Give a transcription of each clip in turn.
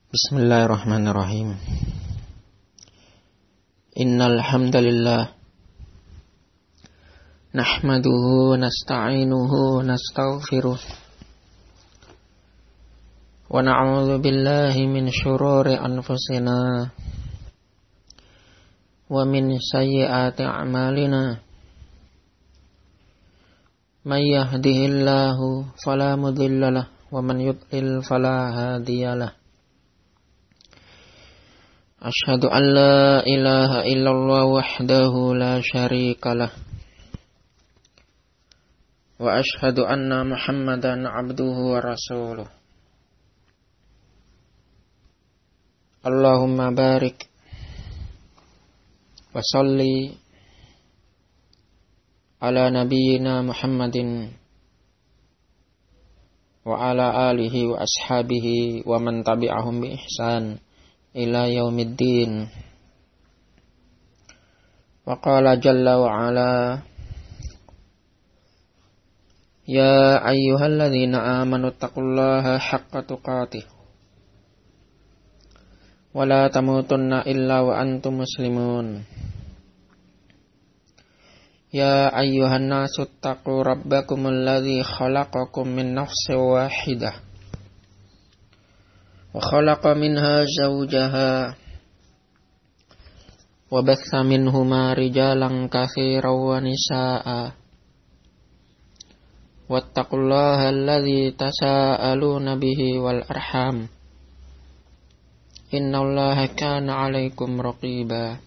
Bismillahirrahmanirrahim. Innal hamdalillah nahmaduhu nasta'inuhu nastaghfiruh wa na'udzu billahi min syururi anfusina wa min sayyiati a'malina. May yahdihillahu fala mudilla lahu wa man yudlil fala hadiyalah. Asyhadu an la ilaha illallah wahdahu la syarika lah wa asyhadu anna Muhammadan abduhu wa rasuluh. Allahumma barik wa salli ala nabiyyina Muhammadin wa ala alihi wa ashabihi wa man tabi'ahum bi ihsan ila yaumiddin. Wa qala jalla wa ala ya ayyuhalladzina amanu taqullaha haqqa tuqatih wa la tamutunna illa wa antum muslimun. Ya ayyuhan nasu taqu rabbakumul ladzi khalaqakum min nafsin wahidah wa khalaqa minha zawjaha wa batha minhuma rijalan katsiran wa nisaa'a wattaqullaha alladzi tasaaluna bihi wal arham innallaha kana 'alaikum raqiba.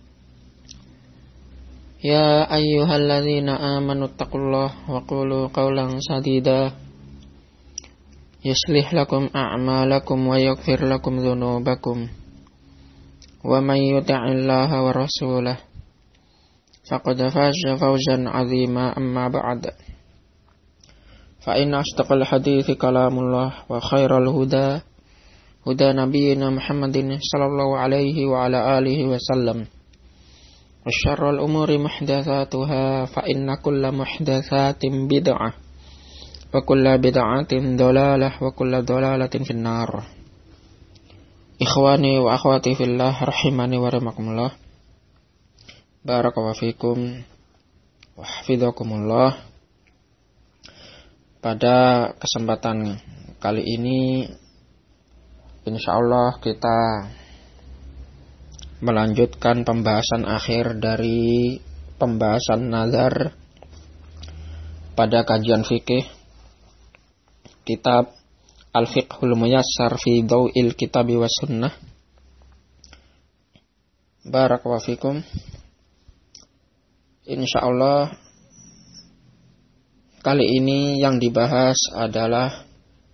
Ya ayyuhalladzina amanu taqullaha wa qulu qawlan sadida yuslih lakum a'malakum wa yaghfir lakum dhunubakum wa may yuti'illaha wa rasulahu faqad faza fawzan 'azima. Amma ba'd, fa inna asdaqal hadithi kalamullah wa khairal huda huda nabiyyina Muhammadin sallallahu alaihi wa ala alihi wa sallam wa syarrul umuri muhdatsatuha fa inna kulla muhdatsatin bid'ah wa kullu bid'atin dhalalah wa kullu dhalalatin finnar. Ikhwani wa akhwati fillah rahimani wa rahimakumullah. Barakallahu fikum wa hafizakumullah. Pada kesempatan kali ini insyaallah kita melanjutkan pembahasan akhir dari pembahasan nazar pada kajian fikih kitab Al-Fiqhul Muyassar fi Dhau'il Kitabi was Sunnah. Barakallahu fikum. Insyaallah kali ini yang dibahas adalah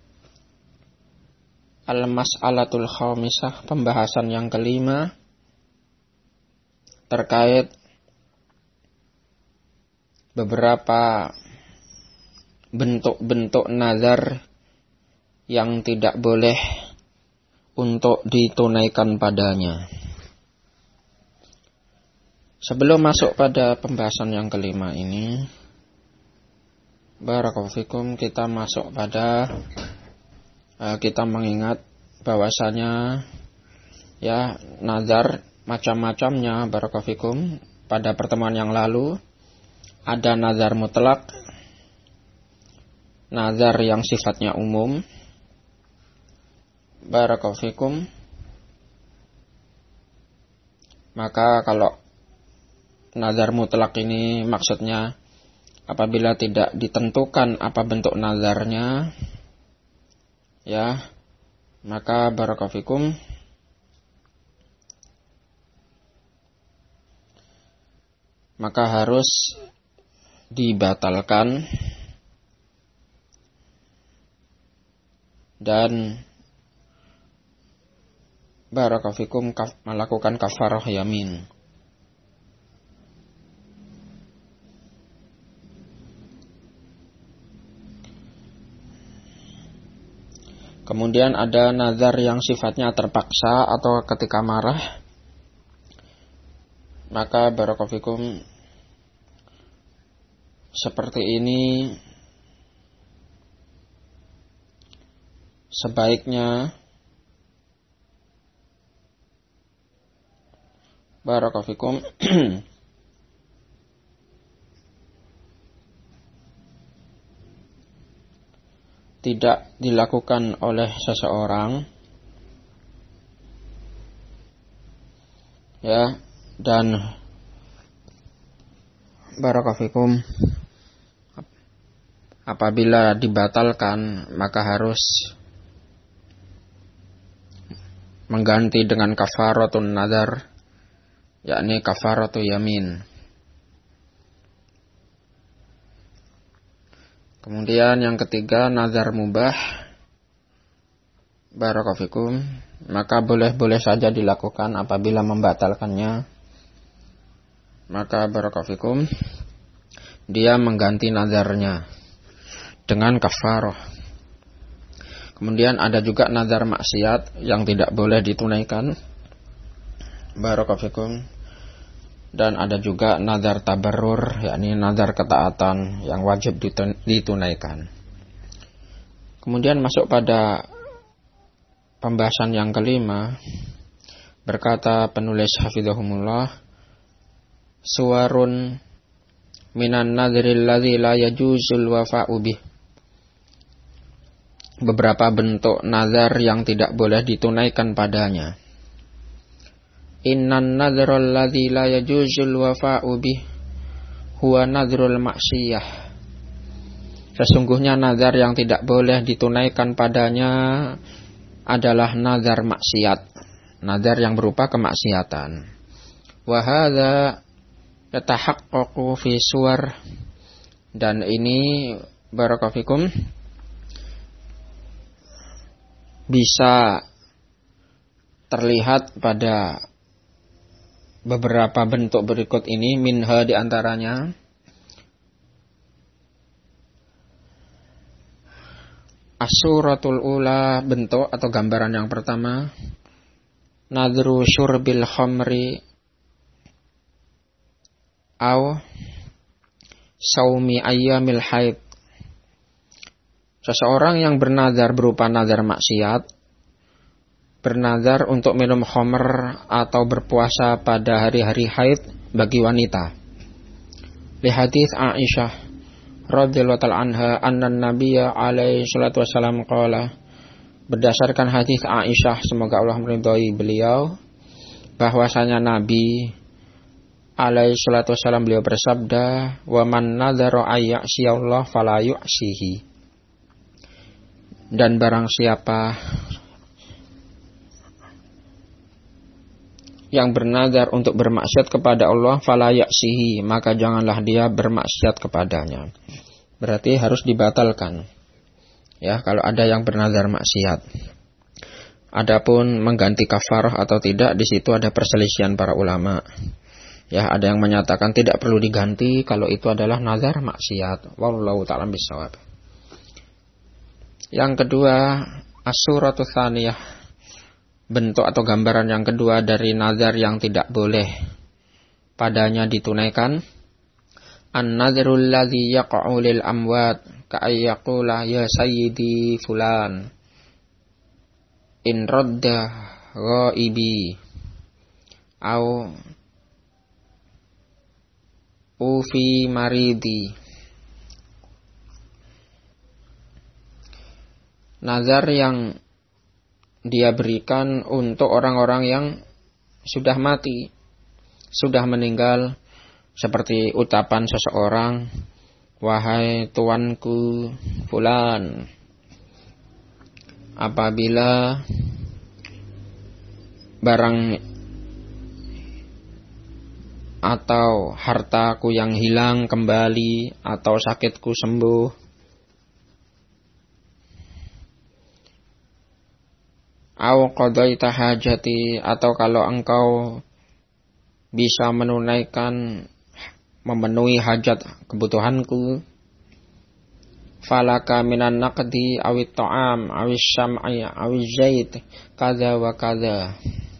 Al-Mas'alatul Khamisah, pembahasan yang kelima terkait beberapa bentuk-bentuk nazar yang tidak boleh untuk ditunaikan padanya. Sebelum masuk pada pembahasan yang kelima ini, barakallahu fikum, kita masuk pada kita mengingat bahwasanya ya nazar macam-macamnya. Barakallahu fikum, pada pertemuan yang lalu ada nazar mutlak, nazar yang sifatnya umum. Barakallahu fikum. Maka kalau nazar mutlak ini maksudnya apabila tidak ditentukan apa bentuk nazarnya, ya, maka barakallahu fikum maka harus dibatalkan dan barakallahu fikum melakukan kafarah yamin. Kemudian ada nazar yang sifatnya terpaksa atau ketika marah. Maka barakallahu fikum seperti ini sebaiknya Barakallahu fikum. Tidak dilakukan oleh seseorang, ya, dan barakallahu fikum, apabila dibatalkan maka harus mengganti dengan kafaratun nadar, yakni kafaratu yamin. Kemudian yang ketiga, nazar mubah. Barakallahu fikum, maka boleh-boleh saja dilakukan. Apabila membatalkannya, maka barakallahu fikum, dia mengganti nazarnya dengan kafarah. Kemudian ada juga nazar maksiat yang tidak boleh ditunaikan. Barakallahu fikum. Dan ada juga nazar tabarrur, yakni nazar ketaatan yang wajib ditunaikan. Kemudian masuk pada pembahasan yang kelima, berkata penulis hafizahumullah, suwarun minan nadril ladzi la yajuzul wafa'u bih. Beberapa bentuk nazar yang tidak boleh ditunaikan padanya. Innan nadhrul ladzi la yajuzul wafa'u bih huwa nadhrul maksiyah. Sesungguhnya nazar yang tidak boleh ditunaikan padanya adalah nazar maksiat, nazar yang berupa kemaksiatan. Wa hadza yatahaqqaqu fi suwar, dan ini barakallahu fikum bisa terlihat pada beberapa bentuk berikut ini. Minha diantaranya as-suratul ula, bentuk atau gambaran yang pertama, nadru syurbil khamri au saumi ayyamil haid. Seseorang yang bernazar berupa nazar maksiat, bernazar untuk minum khamr atau berpuasa pada hari-hari haid bagi wanita. Li hadits Aisyah radhiyallahu ta'ala anha anna nabiyya alaihi salatu wasallam qala, berdasarkan hadis Aisyah semoga Allah meridhai beliau, bahwasanya Nabi alaihi salatu wasallam beliau bersabda, wa man nadzara ayyasiyallah fala yu'sihi. Dan barang siapa yang bernazar untuk bermaksiat kepada Allah, fala ya'sihi, maka janganlah dia bermaksiat kepadanya. Berarti harus dibatalkan. Ya, kalau ada yang bernazar maksiat. Adapun mengganti kafarah atau tidak, di situ ada perselisihan para ulama. Ya, ada yang menyatakan tidak perlu diganti kalau itu adalah nazar maksiat. Wallahu ta'ala bishawab. Yang kedua, as-suratul tsaniyah, bentuk atau gambaran yang kedua dari nazar yang tidak boleh padanya ditunaikan. An-nadhrul ladzi yaqa'u lil amwat ka'ayyaqula ya sayyidi fulan in radda ghaibi au ufi maridi. Nazar yang dia berikan untuk orang-orang yang sudah mati, sudah meninggal, seperti ucapan seseorang, wahai tuanku fulan, apabila barang atau hartaku yang hilang kembali atau sakitku sembuh, au qadaita hajati, atau kalau engkau bisa memenuhi hajat kebutuhanku, falaka minan naqdi awit ta'am awis syam'i awis zait kadza wa kadza,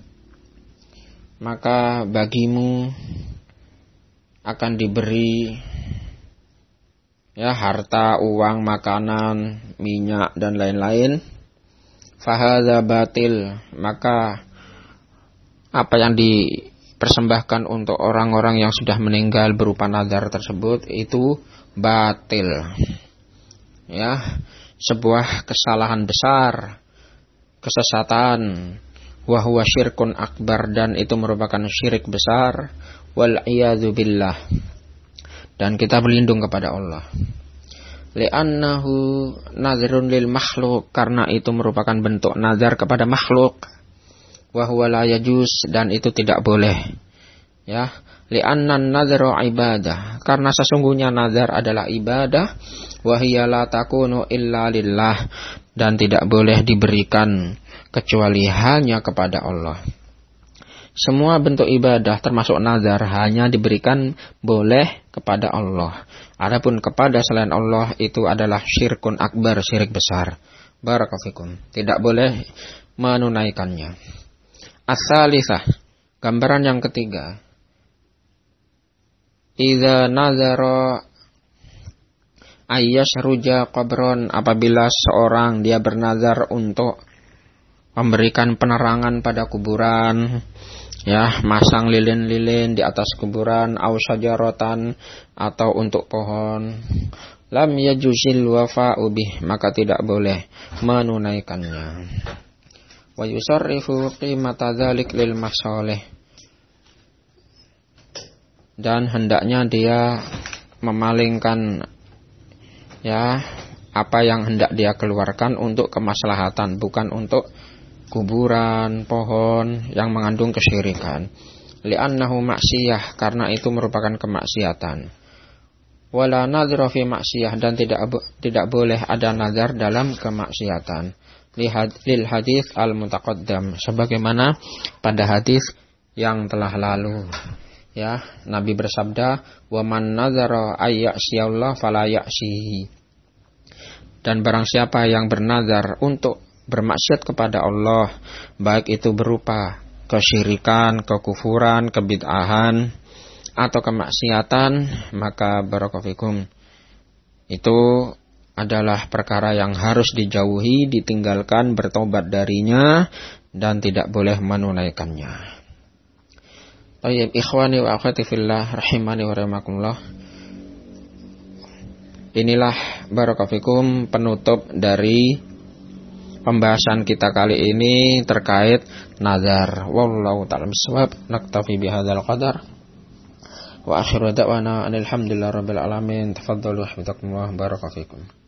maka bagimu akan diberi ya harta, uang, makanan, minyak dan lain-lain. Fahadza batil, maka apa yang dipersembahkan untuk orang-orang yang sudah meninggal berupa nazar tersebut itu batil. Ya, sebuah kesalahan besar, kesesatan, wa huwa syirkun akbar, dan itu merupakan syirik besar, wal iyadzu billah. Dan kita berlindung kepada Allah. Li'annahu nazrun lil makhluk, karena itu merupakan bentuk nazar kepada makhluk. Wa huwa la yajuz, dan itu tidak boleh. Ya, li'annan nazru ibadah, karena sesungguhnya nazar adalah ibadah, wa hiya la takunu illa lillah, dan tidak boleh diberikan kecuali hanya kepada Allah. Semua bentuk ibadah termasuk nazar hanya diberikan boleh kepada Allah. Adapun kepada selain Allah itu adalah syirkun akbar, syirik besar. Barakallahu fikum. Tidak boleh menunaikannya. As-salisah, gambaran yang ketiga. Idza nazara ayyashruja qabron, apabila seorang dia bernazar untuk memberikan penerangan pada kuburan, ya, masang lilin-lilin di atas kuburan, au syajaratan, atau untuk pohon, lam yajuzil wafa'u bih, maka tidak boleh menunaikannya. Wa yusarrifu qimata dzalik lil masalih, dan hendaknya dia memalingkan, ya, apa yang hendak dia keluarkan untuk kemaslahatan, bukan untuk kuburan, pohon yang mengandung kesyirikan. Li'annahu maksiyah, karena itu merupakan kemaksiatan. Wala nadhra fi maksiyah, dan tidak boleh ada nazar dalam kemaksiatan. Lil hadis al-mutaqaddam, sebagaimana pada hadis yang telah lalu. Ya, Nabi bersabda, "Wa man nazara ay ya'siyallah fala ya'sihi." Dan barang siapa yang bernazar untuk bermaksiat kepada Allah, baik itu berupa kesyirikan, kekufuran, kebid'ahan, atau kemaksiatan, maka barakallahu fikum, itu adalah perkara yang harus dijauhi, ditinggalkan, bertobat darinya, dan tidak boleh menunaikannya. Baik, ikhwani wa akhwati fillah, rahimani wa rahimakumullah. Inilah barakallahu fikum penutup dari pembahasan kita kali ini terkait nazar. Wallahu ta'ala bissawab. Naktafi bihadzal qadar. Wa akhiru da'wana alhamdulillahi rabbil alamin. Tafaddalu hafizakumullah. Barakallahu fikum.